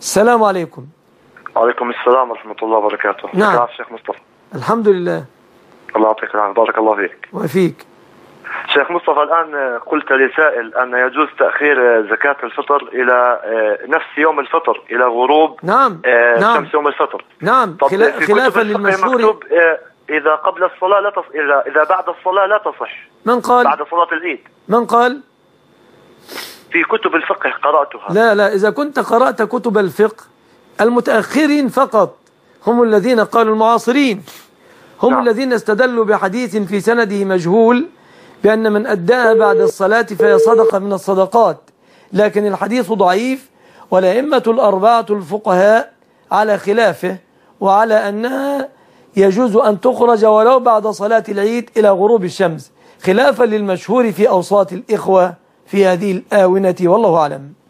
السلام عليكم. وعليكم السلام ورحمة الله وبركاته. نعم. كيف الشيخ مصطفى؟ الحمد لله. الله يعطيك العافية، بارك الله فيك. وفيك. شيخ مصطفى، الآن قلت لسائل أن يجوز تأخير زكاة الفطر إلى نفس يوم الفطر إلى غروب نعم. شمس يوم الفطر. نعم. خلافا للمشهور مكتوب إذا قبل الصلاة لا تصح، إذا بعد الصلاة لا تصح. من قال؟ بعد صلاة العيد. من قال؟ في كتب الفقه قرأتها. لا، إذا كنت قرأت كتب الفقه المتأخرين فقط هم الذين قالوا، المعاصرين هم الذين استدلوا بحديث في سنده مجهول بأن من أداها بعد الصلاة فهي صدقة من الصدقات، لكن الحديث ضعيف، والأئمة الأربعة الفقهاء على خلافه، وعلى أنها يجوز أن تخرج ولو بعد صلاة العيد إلى غروب الشمس، خلافا للمشهور في أوساط الإخوة في هذه الآونة، والله أعلم.